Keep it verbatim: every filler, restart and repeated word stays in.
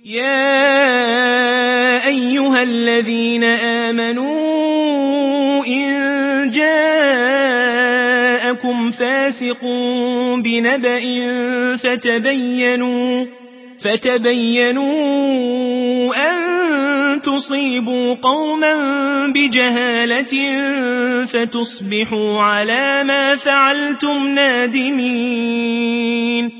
يا أيها الذين آمنوا إن جاءكم فاسق بنبأ فتبينوا فتبينوا أن تصيبوا قوما بجهالة فتصبحوا على ما فعلتم نادمين